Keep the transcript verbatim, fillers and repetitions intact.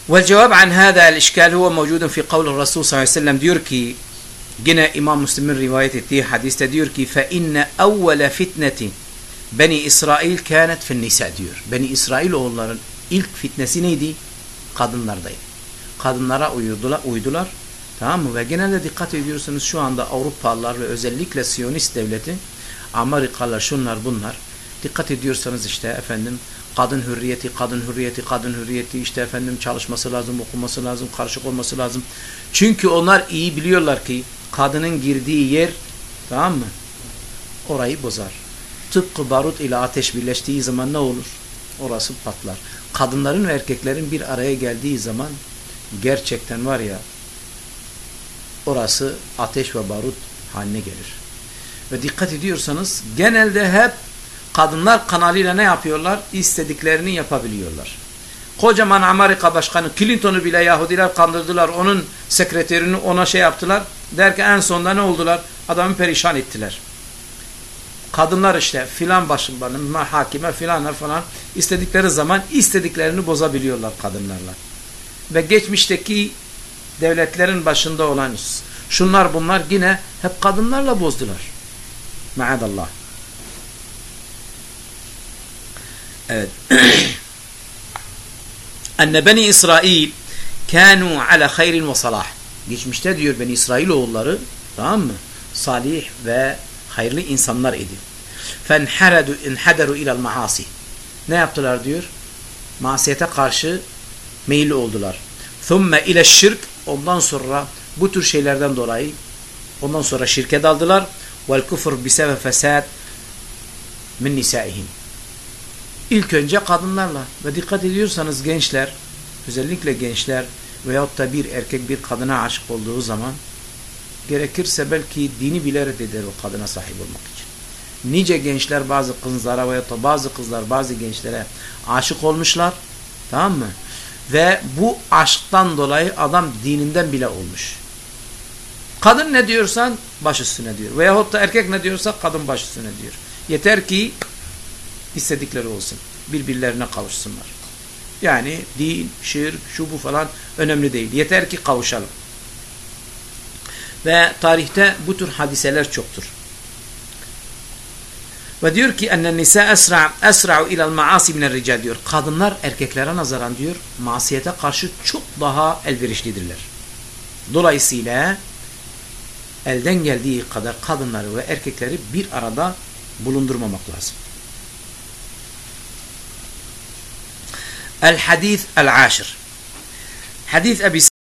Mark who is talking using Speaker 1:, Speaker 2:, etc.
Speaker 1: والجواب عن هذا الإشكال هو موجود في قول الرسول صلى الله عليه وسلم diyor ki yine İmam Müslim'in rivayet ettiği hadiste diyor ki فَاِنَّ اَوَّلَ فِتْنَةٍ Beni İsrail kânet finnisa diyor. Beni İsrail oğulların ilk fitnesi neydi? Kadınlardaydı. Kadınlara uydular, uydular. Tamam mı? Ve genelde dikkat ediyorsanız şu anda Avrupalılar ve özellikle Siyonist devleti, Amerikalılar, şunlar bunlar. Dikkat ediyorsanız işte efendim kadın hürriyeti, kadın hürriyeti, kadın hürriyeti, işte efendim çalışması lazım, okuması lazım, karışık olması lazım. Çünkü onlar iyi biliyorlar ki kadının girdiği yer, tamam mı? Orayı bozar. Tıpkı barut ile ateş birleştiği zaman ne olur? Orası patlar. Kadınların ve erkeklerin bir araya geldiği zaman gerçekten var ya, orası ateş ve barut haline gelir. Ve dikkat ediyorsanız genelde hep kadınlar kanalıyla ne yapıyorlar? İstediklerini yapabiliyorlar. Kocaman Amerika Başkanı Clinton'u bile Yahudiler kandırdılar. Onun sekreterini ona şey yaptılar. Derken en sonunda ne oldular? Adamı perişan ettiler. Kadınlar işte filan başkanı, hakime filanlar falan istedikleri zaman istediklerini bozabiliyorlar kadınlarla. Ve geçmişteki devletlerin başında olan şunlar bunlar yine hep kadınlarla bozdular. Maadallah. Evet. Enne Beni İsrail kânû ala hayrin ve salah. Geçmişte diyor Beni İsrail oğulları, tamam mı? Salih ve hayırlı insanlar idi. Fenharedu inhaderu ilal maasi. Ne yaptılar diyor? Masiyete karşı meyilli oldular. Thumme ile şirk. Ondan sonra bu tür şeylerden dolayı ondan sonra şirke daldılar. Vel kufr bisebe fesad min nisaihim. İlk önce kadınlarla ve dikkat ediyorsanız gençler, özellikle gençler veyahut da bir erkek bir kadına aşık olduğu zaman gerekirse belki dini bile reddeder o kadına sahip olmak için. Nice gençler bazı kızlara veyahut da bazı kızlar bazı gençlere aşık olmuşlar, tamam mı? Ve bu aşktan dolayı adam dininden bile olmuş. Kadın ne diyorsan baş üstüne diyor. Veyahut da erkek ne diyorsa kadın baş üstüne diyor. Yeter ki istedikleri olsun. Birbirlerine kavuşsunlar. Yani din, şirk, şu bu falan önemli değil. Yeter ki kavuşalım. Ve tarihte bu tür hadiseler çoktur. Ve diyor ki ennen nisa esra esra'u ila'l maasi minel rical diyor. Kadınlar erkeklere nazaran diyor masiyete karşı çok daha elverişlidirler. Dolayısıyla elden geldiği kadar kadınları ve erkekleri bir arada bulundurmamak lazım. El hadis el aşir. Hadis Ebi